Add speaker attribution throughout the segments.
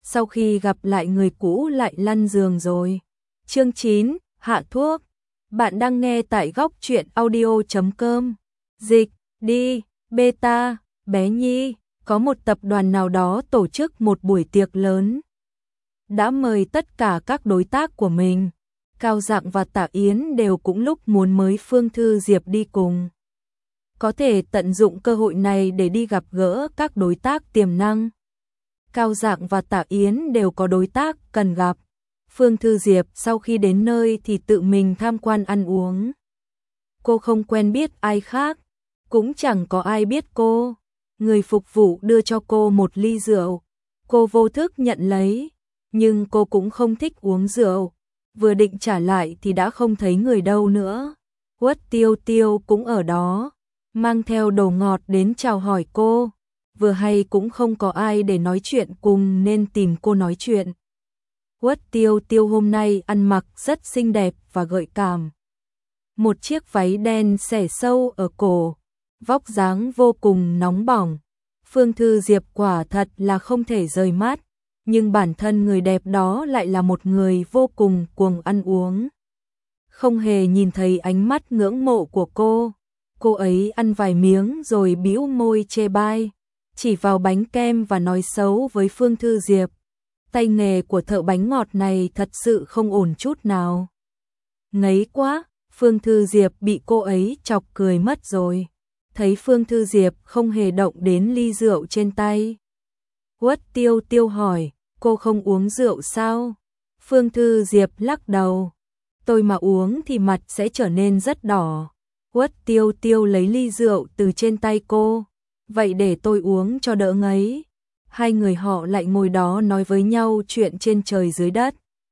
Speaker 1: sau khi gặp lại người cũ lại lăn giường rồi. Chương 9, hạ thuốc. Bạn đang nghe tại góc truyện audio.com. Dịch, đi, beta, bé Nhi, có một tập đoàn nào đó tổ chức một buổi tiệc lớn. Đã mời tất cả các đối tác của mình. Cao Dạng và Tạ Yến đều cũng lúc muốn mời Phương Thư Diệp đi cùng. Có thể tận dụng cơ hội này để đi gặp gỡ các đối tác tiềm năng. Cao Dạng và Tạ Yến đều có đối tác cần gặp. Phương Thư Diệp sau khi đến nơi thì tự mình tham quan ăn uống. Cô không quen biết ai khác, cũng chẳng có ai biết cô. Người phục vụ đưa cho cô một ly rượu. Cô vô thức nhận lấy, nhưng cô cũng không thích uống rượu. Vừa định trả lại thì đã không thấy người đâu nữa. Uất Tiêu Tiêu cũng ở đó, mang theo đồ ngọt đến chào hỏi cô. Vừa hay cũng không có ai để nói chuyện cùng nên tìm cô nói chuyện. Uất Tiêu Tiêu hôm nay ăn mặc rất xinh đẹp và gợi cảm. Một chiếc váy đen xẻ sâu ở cổ, vóc dáng vô cùng nóng bỏng. Phương Thư Diệp quả thật là không thể rời mắt, nhưng bản thân người đẹp đó lại là một người vô cùng cuồng ăn uống. Không hề nhìn thấy ánh mắt ngưỡng mộ của cô ấy ăn vài miếng rồi bĩu môi chê bai, chỉ vào bánh kem và nói xấu với Phương Thư Diệp. Tay nghề của thợ bánh ngọt này thật sự không ổn chút nào. Ngấy quá, Phương Thư Diệp bị cô ấy chọc cười mất rồi. Thấy Phương Thư Diệp không hề động đến ly rượu trên tay. Uất Tiêu Tiêu hỏi, cô không uống rượu sao? Phương Thư Diệp lắc đầu. Tôi mà uống thì mặt sẽ trở nên rất đỏ. Uất Tiêu Tiêu lấy ly rượu từ trên tay cô. Vậy để tôi uống cho đỡ ngấy. Hai người họ lại ngồi đó nói với nhau chuyện trên trời dưới đất.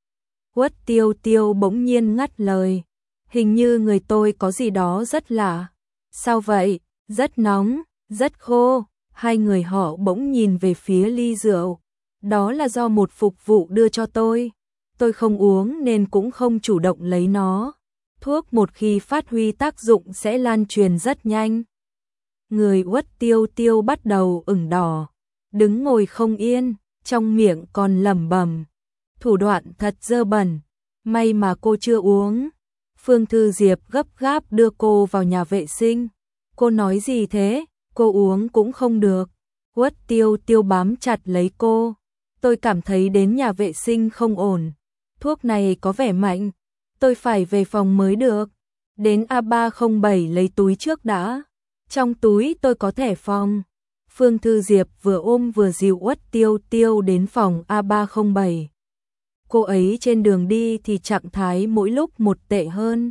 Speaker 1: Uất Tiêu Tiêu bỗng nhiên ngắt lời. Hình như người tôi có gì đó rất lạ. Sao vậy? Rất nóng, rất khô. Hai người họ bỗng nhìn về phía ly rượu. Đó là do một phục vụ đưa cho tôi. Tôi không uống nên cũng không chủ động lấy nó. Thuốc một khi phát huy tác dụng sẽ lan truyền rất nhanh. Người Uất Tiêu Tiêu bắt đầu ửng đỏ, đứng ngồi không yên, trong miệng còn lẩm bẩm. Thủ đoạn thật dơ bẩn, may mà cô chưa uống. Phương Thư Diệp gấp gáp đưa cô vào nhà vệ sinh. Cô nói gì thế? Cô uống cũng không được. Uất Tiêu Tiêu bám chặt lấy cô. Tôi cảm thấy đến nhà vệ sinh không ổn. Thuốc này có vẻ mạnh. Tôi phải về phòng mới được. Đến A307 lấy túi trước đã. Trong túi tôi có thẻ phòng. Phương Thư Diệp vừa ôm vừa dìu Uất Tiêu Tiêu đến phòng A307. Cô ấy trên đường đi thì trạng thái mỗi lúc một tệ hơn.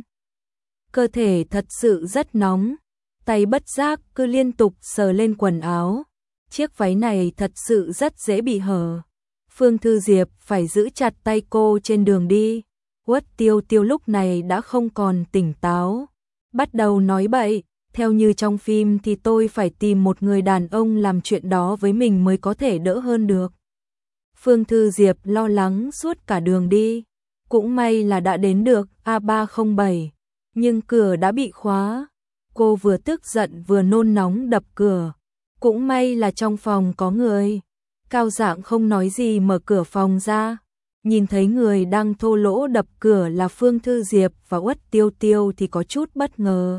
Speaker 1: Cơ thể thật sự rất nóng. Tay bất giác cứ liên tục sờ lên quần áo. Chiếc váy này thật sự rất dễ bị hở. Phương Thư Diệp phải giữ chặt tay cô trên đường đi. Uất Tiêu Tiêu lúc này đã không còn tỉnh táo. Bắt đầu nói bậy. Theo như trong phim thì tôi phải tìm một người đàn ông làm chuyện đó với mình mới có thể đỡ hơn được. Phương Thư Diệp lo lắng suốt cả đường đi. Cũng may là đã đến được A307. Nhưng cửa đã bị khóa. Cô vừa tức giận vừa nôn nóng đập cửa. Cũng may là trong phòng có người. Cao Dạng không nói gì mở cửa phòng ra. Nhìn thấy người đang thô lỗ đập cửa là Phương Thư Diệp và Uất Tiêu Tiêu thì có chút bất ngờ.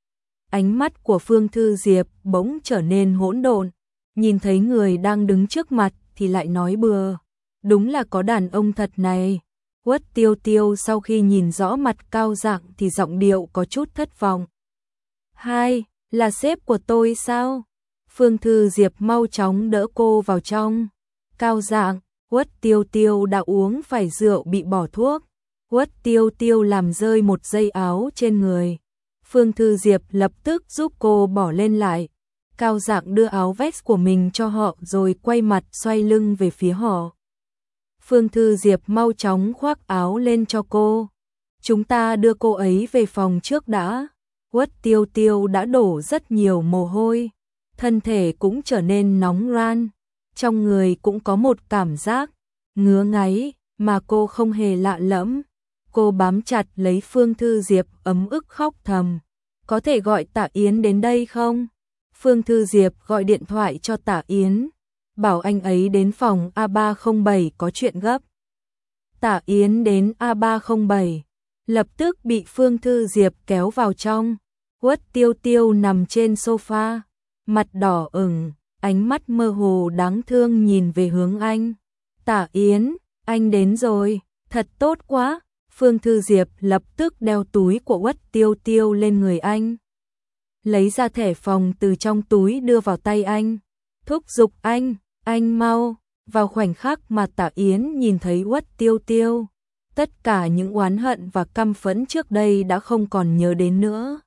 Speaker 1: Ánh mắt của Phương Thư Diệp bỗng trở nên hỗn độn. Nhìn thấy người đang đứng trước mặt thì lại nói bừa. Đúng là có đàn ông thật này. Uất Tiêu Tiêu sau khi nhìn rõ mặt Cao Dạng thì giọng điệu có chút thất vọng. Hai, là sếp của tôi sao? Phương Thư Diệp mau chóng đỡ cô vào trong. Cao Dạng, Uất Tiêu Tiêu đã uống phải rượu bị bỏ thuốc. Uất Tiêu Tiêu làm rơi một dây áo trên người. Phương Thư Diệp lập tức giúp cô bỏ lên lại. Cao Dạng đưa áo vest của mình cho họ rồi quay mặt xoay lưng về phía họ. Phương Thư Diệp mau chóng khoác áo lên cho cô. Chúng ta đưa cô ấy về phòng trước đã. Uất Tiêu Tiêu đã đổ rất nhiều mồ hôi. Thân thể cũng trở nên nóng ran. Trong người cũng có một cảm giác ngứa ngáy mà cô không hề lạ lẫm. Cô bám chặt lấy Phương Thư Diệp ấm ức khóc thầm. Có thể gọi Tạ Yến đến đây không? Phương Thư Diệp gọi điện thoại cho Tạ Yến. bảo anh ấy đến phòng A307 có chuyện gấp. Tả Yến đến A307, lập tức bị Phương Thư Diệp kéo vào trong. Uất Tiêu Tiêu nằm trên sofa, mặt đỏ ửng, ánh mắt mơ hồ đáng thương nhìn về hướng anh. Tả Yến, anh đến rồi, thật tốt quá. Phương Thư Diệp lập tức đeo túi của Uất Tiêu Tiêu lên người anh. Lấy ra thẻ phòng từ trong túi đưa vào tay anh. Thúc giục anh mau. Vào khoảnh khắc mà Tả Yến nhìn thấy Uất Tiêu Tiêu, tất cả những oán hận và căm phẫn trước đây đã không còn nhớ đến nữa.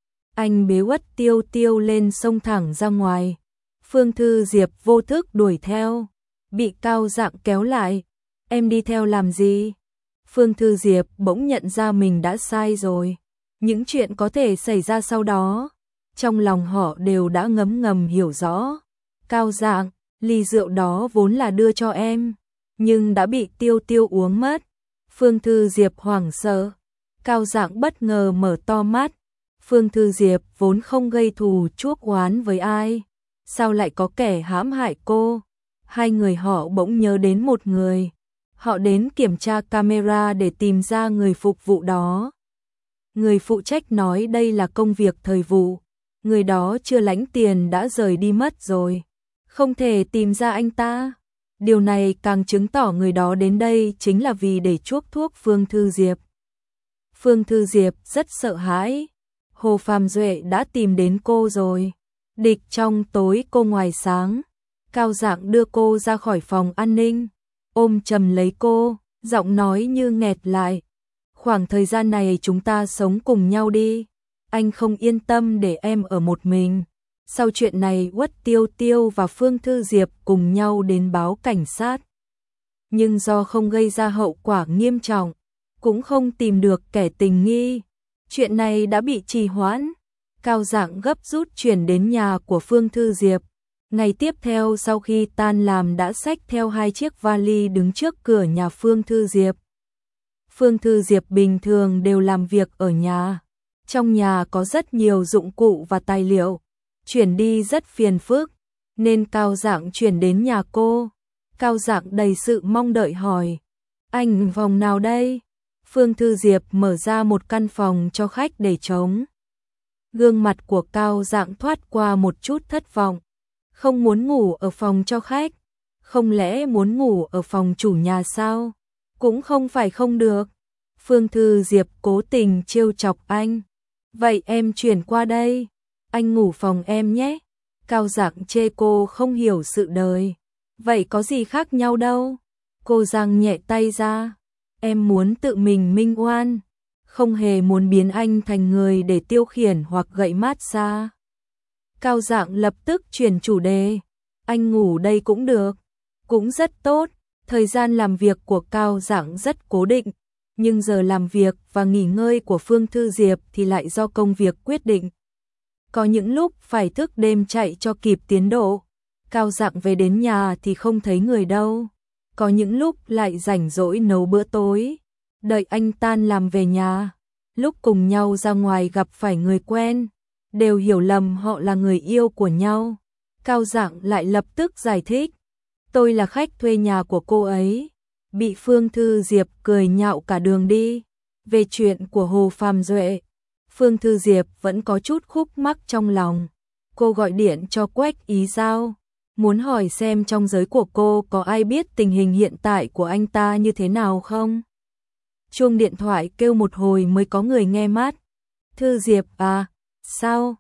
Speaker 1: Anh bế Uất Tiêu Tiêu lên xông thẳng ra ngoài. Phương Thư Diệp vô thức đuổi theo, bị Cao Dạng kéo lại. Em đi theo làm gì? Phương Thư Diệp bỗng nhận ra mình đã sai rồi. Những chuyện có thể xảy ra sau đó, trong lòng họ đều đã ngấm ngầm hiểu rõ. Cao Dạng, ly rượu đó vốn là đưa cho em, nhưng đã bị Tiêu Tiêu uống mất. Phương Thư Diệp hoảng sợ. Cao Dạng bất ngờ mở to mắt. Phương Thư Diệp vốn không gây thù chuốc oán với ai, sao lại có kẻ hãm hại cô? Hai người họ bỗng nhớ đến một người. Họ đến kiểm tra camera để tìm ra người phục vụ đó. Người phụ trách nói đây là công việc thời vụ. Người đó chưa lãnh tiền đã rời đi mất rồi. Không thể tìm ra anh ta. Điều này càng chứng tỏ người đó đến đây chính là vì để chuốc thuốc Phương Thư Diệp. Phương Thư Diệp rất sợ hãi. Hồ Phàm Duệ đã tìm đến cô rồi. Địch trong tối cô ngoài sáng. Cao Dạng đưa cô ra khỏi phòng an ninh, ôm chầm lấy cô, giọng nói như nghẹt lại. Khoảng thời gian này chúng ta sống cùng nhau đi. Anh không yên tâm để em ở một mình. Sau chuyện này Uất Tiêu Tiêu và Phương Thư Diệp cùng nhau đến báo cảnh sát. Nhưng do không gây ra hậu quả nghiêm trọng, cũng không tìm được kẻ tình nghi, chuyện này đã bị trì hoãn. Cao Dạng gấp rút chuyển đến nhà của Phương Thư Diệp. Ngày tiếp theo sau khi tan làm đã xách theo 2 chiếc vali đứng trước cửa nhà Phương Thư Diệp. Phương Thư Diệp bình thường đều làm việc ở nhà. Trong nhà có rất nhiều dụng cụ và tài liệu. Chuyển đi rất phiền phức, nên Cao Dạng chuyển đến nhà cô. Cao Dạng đầy sự mong đợi hỏi. Anh phòng nào đây? Phương Thư Diệp mở ra một căn phòng cho khách để trống. Gương mặt của Cao Dạng thoát qua một chút thất vọng. Không muốn ngủ ở phòng cho khách. Không lẽ muốn ngủ ở phòng chủ nhà sao? Cũng không phải không được. Phương Thư Diệp cố tình trêu chọc anh. Vậy em chuyển qua đây. Anh ngủ phòng em nhé. Cao Dạng chê cô không hiểu sự đời. Vậy có gì khác nhau đâu. Cô giang nhẹ tay ra. Em muốn tự mình minh oan. Không hề muốn biến anh thành người để tiêu khiển hoặc gậy massage. Cao Dạng lập tức chuyển chủ đề. Anh ngủ đây cũng được. Cũng rất tốt. Thời gian làm việc của Cao Dạng rất cố định. Nhưng giờ làm việc và nghỉ ngơi của Phương Thư Diệp thì lại do công việc quyết định. Có những lúc phải thức đêm chạy cho kịp tiến độ. Cao Dạng về đến nhà thì không thấy người đâu. Có những lúc lại rảnh rỗi nấu bữa tối. Đợi anh tan làm về nhà. Lúc cùng nhau ra ngoài gặp phải người quen. Đều hiểu lầm họ là người yêu của nhau. Cao Dạng lại lập tức giải thích. Tôi là khách thuê nhà của cô ấy. Bị Phương Thư Diệp cười nhạo cả đường đi. Về chuyện của Hồ Phàm Duệ, Phương Thư Diệp vẫn có chút khúc mắc trong lòng. Cô gọi điện cho Quách Ý Giao, muốn hỏi xem trong giới của cô có ai biết tình hình hiện tại của anh ta như thế nào không. Chuông điện thoại kêu một hồi mới có người nghe mắt. Thư Diệp à, sao?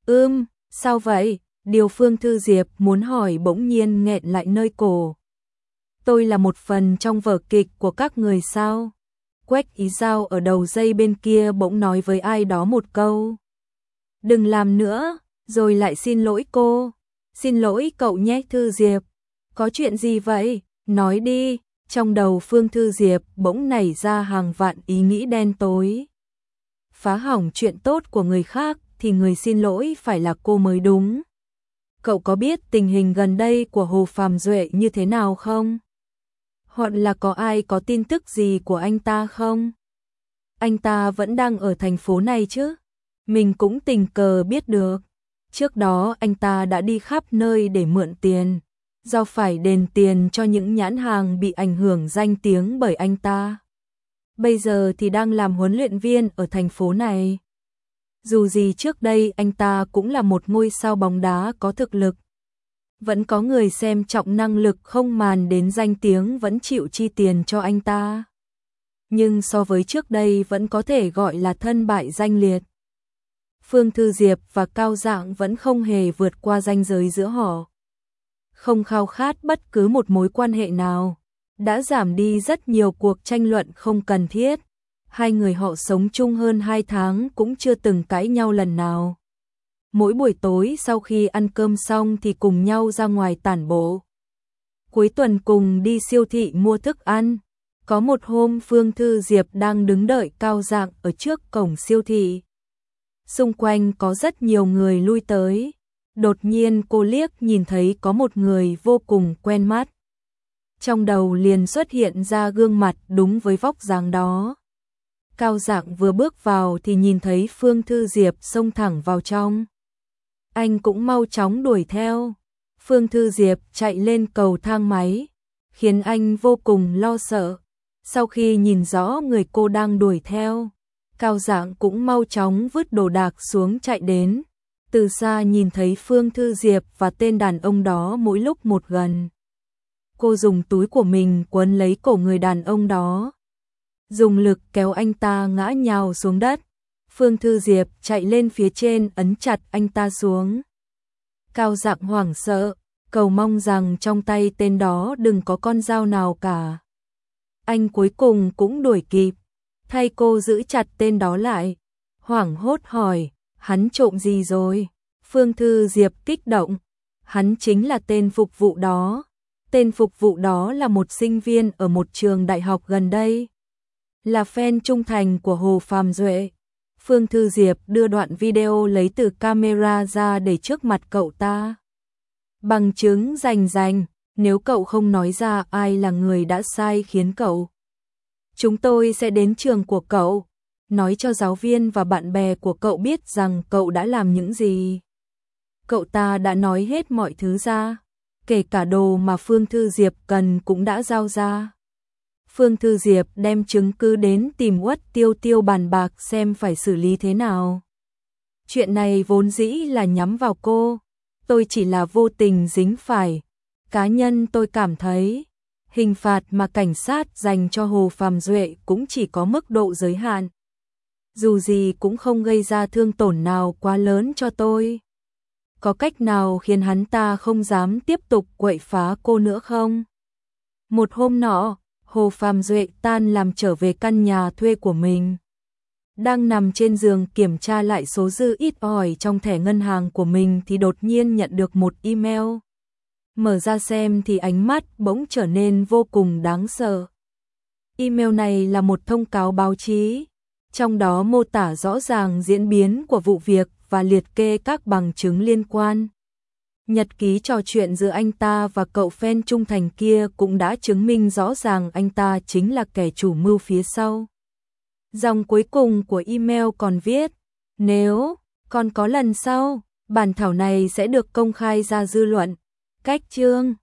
Speaker 1: Sao vậy? Điều Phương Thư Diệp muốn hỏi bỗng nhiên nghẹn lại nơi cổ. Tôi là một phần trong vở kịch của các người sao? Quách Ý Giao ở đầu dây bên kia bỗng nói với ai đó một câu. Đừng làm nữa, rồi lại xin lỗi cô. Xin lỗi cậu nhé Thư Diệp. Có chuyện gì vậy? Nói đi. Trong đầu Phương Thư Diệp bỗng nảy ra hàng vạn ý nghĩ đen tối. Phá hỏng chuyện tốt của người khác thì người xin lỗi phải là cô mới đúng. Cậu có biết tình hình gần đây của Hồ Phàm Duệ như thế nào không? Hoặc là có ai có tin tức gì của anh ta không? Anh ta vẫn đang ở thành phố này chứ? Mình cũng tình cờ biết được. Trước đó anh ta đã đi khắp nơi để mượn tiền. do phải đền tiền cho những nhãn hàng bị ảnh hưởng danh tiếng bởi anh ta. Bây giờ thì đang làm huấn luyện viên ở thành phố này. Dù gì trước đây anh ta cũng là một ngôi sao bóng đá có thực lực. Vẫn có người xem trọng năng lực không màn đến danh tiếng vẫn chịu chi tiền cho anh ta. Nhưng so với trước đây vẫn có thể gọi là thân bại danh liệt. Phương Thư Diệp và Cao Dạng vẫn không hề vượt qua ranh giới giữa họ. Không khao khát bất cứ một mối quan hệ nào. Đã giảm đi rất nhiều cuộc tranh luận không cần thiết. Hai người họ sống chung hơn 2 tháng cũng chưa từng cãi nhau lần nào. Mỗi buổi tối sau khi ăn cơm xong thì cùng nhau ra ngoài tản bộ. Cuối tuần cùng đi siêu thị mua thức ăn. Có một hôm Phương Thư Diệp đang đứng đợi Cao Dạng ở trước cổng siêu thị. Xung quanh có rất nhiều người lui tới. Đột nhiên cô liếc nhìn thấy có một người vô cùng quen mắt. Trong đầu liền xuất hiện ra gương mặt đúng với vóc dáng đó. Cao Dạng vừa bước vào thì nhìn thấy Phương Thư Diệp xông thẳng vào trong. Anh cũng mau chóng đuổi theo. Phương Thư Diệp chạy lên cầu thang máy, khiến anh vô cùng lo sợ. Sau khi nhìn rõ người cô đang đuổi theo, Cao Dạng cũng mau chóng vứt đồ đạc xuống chạy đến. Từ xa nhìn thấy Phương Thư Diệp và tên đàn ông đó mỗi lúc một gần. Cô dùng túi của mình quấn lấy cổ người đàn ông đó, dùng lực kéo anh ta ngã nhào xuống đất. Phương Thư Diệp chạy lên phía trên ấn chặt anh ta xuống. Cao Dạng hoảng sợ, cầu mong rằng trong tay tên đó đừng có con dao nào cả. Anh cuối cùng cũng đuổi kịp, thay cô giữ chặt tên đó lại. Hoảng hốt hỏi, hắn trộm gì rồi? Phương Thư Diệp kích động, hắn chính là tên phục vụ đó. Tên phục vụ đó là một sinh viên ở một trường đại học gần đây, là fan trung thành của Hồ Phàm Duệ. Phương Thư Diệp đưa đoạn video lấy từ camera ra để trước mặt cậu ta. Bằng chứng rành rành, nếu cậu không nói ra ai là người đã sai khiến cậu, chúng tôi sẽ đến trường của cậu, nói cho giáo viên và bạn bè của cậu biết rằng cậu đã làm những gì. Cậu ta đã nói hết mọi thứ ra, kể cả đồ mà Phương Thư Diệp cần cũng đã giao ra. Phương Thư Diệp đem chứng cứ đến tìm Uất Tiêu Tiêu bàn bạc xem phải xử lý thế nào. Chuyện này vốn dĩ là nhắm vào cô, tôi chỉ là vô tình dính phải. Cá nhân tôi cảm thấy, hình phạt mà cảnh sát dành cho Hồ Phàm Duệ cũng chỉ có mức độ giới hạn. Dù gì cũng không gây ra thương tổn nào quá lớn cho tôi. Có cách nào khiến hắn ta không dám tiếp tục quậy phá cô nữa không? Một hôm nọ, Hồ Phàm Duệ tan làm trở về căn nhà thuê của mình. Đang nằm trên giường kiểm tra lại số dư ít ỏi trong thẻ ngân hàng của mình thì đột nhiên nhận được một email. Mở ra xem thì ánh mắt bỗng trở nên vô cùng đáng sợ. Email này là một thông cáo báo chí, trong đó mô tả rõ ràng diễn biến của vụ việc và liệt kê các bằng chứng liên quan. Nhật ký trò chuyện giữa anh ta và cậu fan trung thành kia cũng đã chứng minh rõ ràng anh ta chính là kẻ chủ mưu phía sau. Dòng cuối cùng của email còn viết, nếu còn có lần sau, bản thảo này sẽ được công khai ra dư luận. Cách chương